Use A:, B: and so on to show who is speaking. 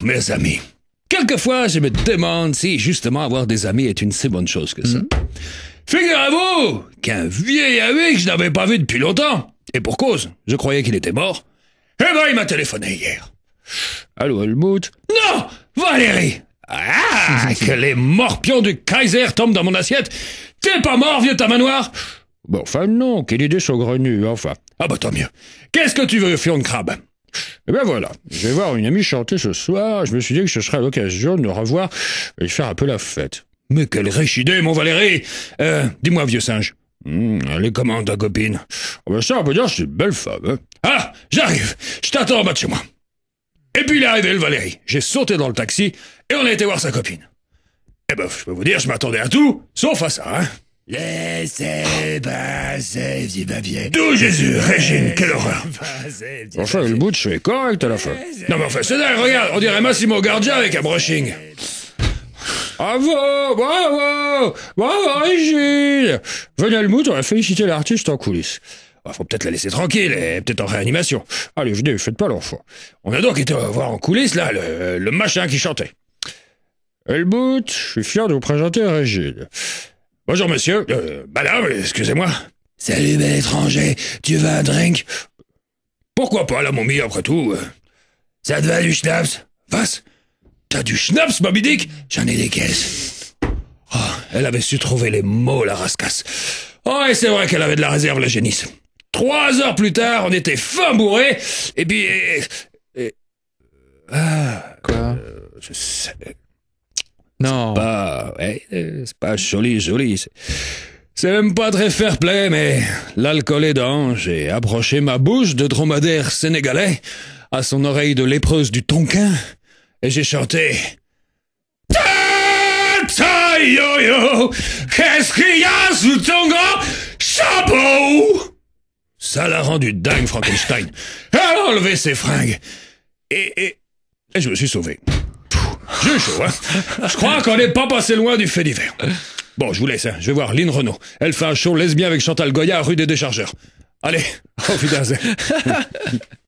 A: Mes amis. Quelquefois, je me demande si justement avoir des amis est une si bonne chose que ça. Figurez-vous qu'un vieil ami que je n'avais pas vu depuis longtemps, et pour cause, je croyais qu'il était mort, eh ben il m'a téléphoné hier. Allô, Helmut? Non! Valérie! Ah! Que les morpions du Kaiser tombent dans mon assiette! T'es pas mort, vieux tamanoir? Bon, enfin non, quelle idée saugrenue, enfin. Ah bah tant mieux. Qu'est-ce que tu veux, fion de crabe? Eh ben voilà, je vais voir une amie chanter ce soir, je me suis dit que ce serait l'occasion de nous revoir et de faire un peu la fête. Mais quelle riche idée, mon Valérie! Dis-moi, vieux singe. Elle est comment, ta copine? Oh ben ça, on peut dire que c'est une belle femme, hein. Ah! J'arrive! Je t'attends en bas de chez moi. Et puis il est arrivé, le Valérie. J'ai sauté dans le taxi et on a été voir sa copine. Eh ben, je peux vous dire, je m'attendais à tout, sauf à ça, hein.
B: Laissez passer, petit papier.
A: D'où Jésus, Régine, quelle horreur. Enfin, le bout est correct à la fin. Non mais enfin, c'est dingue, regarde, on dirait Massimo Gardia avec un brushing. Bravo, bravo, bravo Régine. Venez Helmut, on va féliciter l'artiste en coulisses. Faut peut-être la laisser tranquille, elle est peut-être en réanimation. Allez, venez, faites pas l'enfant. On a donc été voir en coulisses, là, le machin qui chantait. Helmut, je suis fier de vous présenter Régine. Bonjour monsieur, madame, excusez-moi.
B: Salut bel étranger, tu veux un drink?
A: Pourquoi pas, la momie, après tout?
B: Ça te va du schnapps?
A: Was? T'as du schnapps, Moby Dick?
B: J'en ai des caisses.
A: Oh, elle avait su trouver les mots, la rascasse. Oh, et c'est vrai qu'elle avait de la réserve, la génisse. 3 heures plus tard, on était fin bourrés, et puis...
C: Quoi?
A: Je sais...
C: Non.
A: C'est pas joli. C'est même pas très fair-play, mais l'alcool aidant, j'ai approché ma bouche de dromadaire sénégalais à son oreille de lépreuse du Tonkin, et j'ai chanté... Ta yo-yo, qu'est-ce qu'il y a sous ton grand chapeau? Ça l'a rendu dingue, Frankenstein. Elle a enlevé ses fringues. Et je me suis sauvé. J'ai eu chaud, hein. Je crois qu'on n'est pas passé loin du fait divers. Bon, je vous laisse, hein. Je vais voir Lynn Renaud. Elle fait un show lesbien avec Chantal Goya rue des Déchargeurs. Allez, auf Wiedersehen.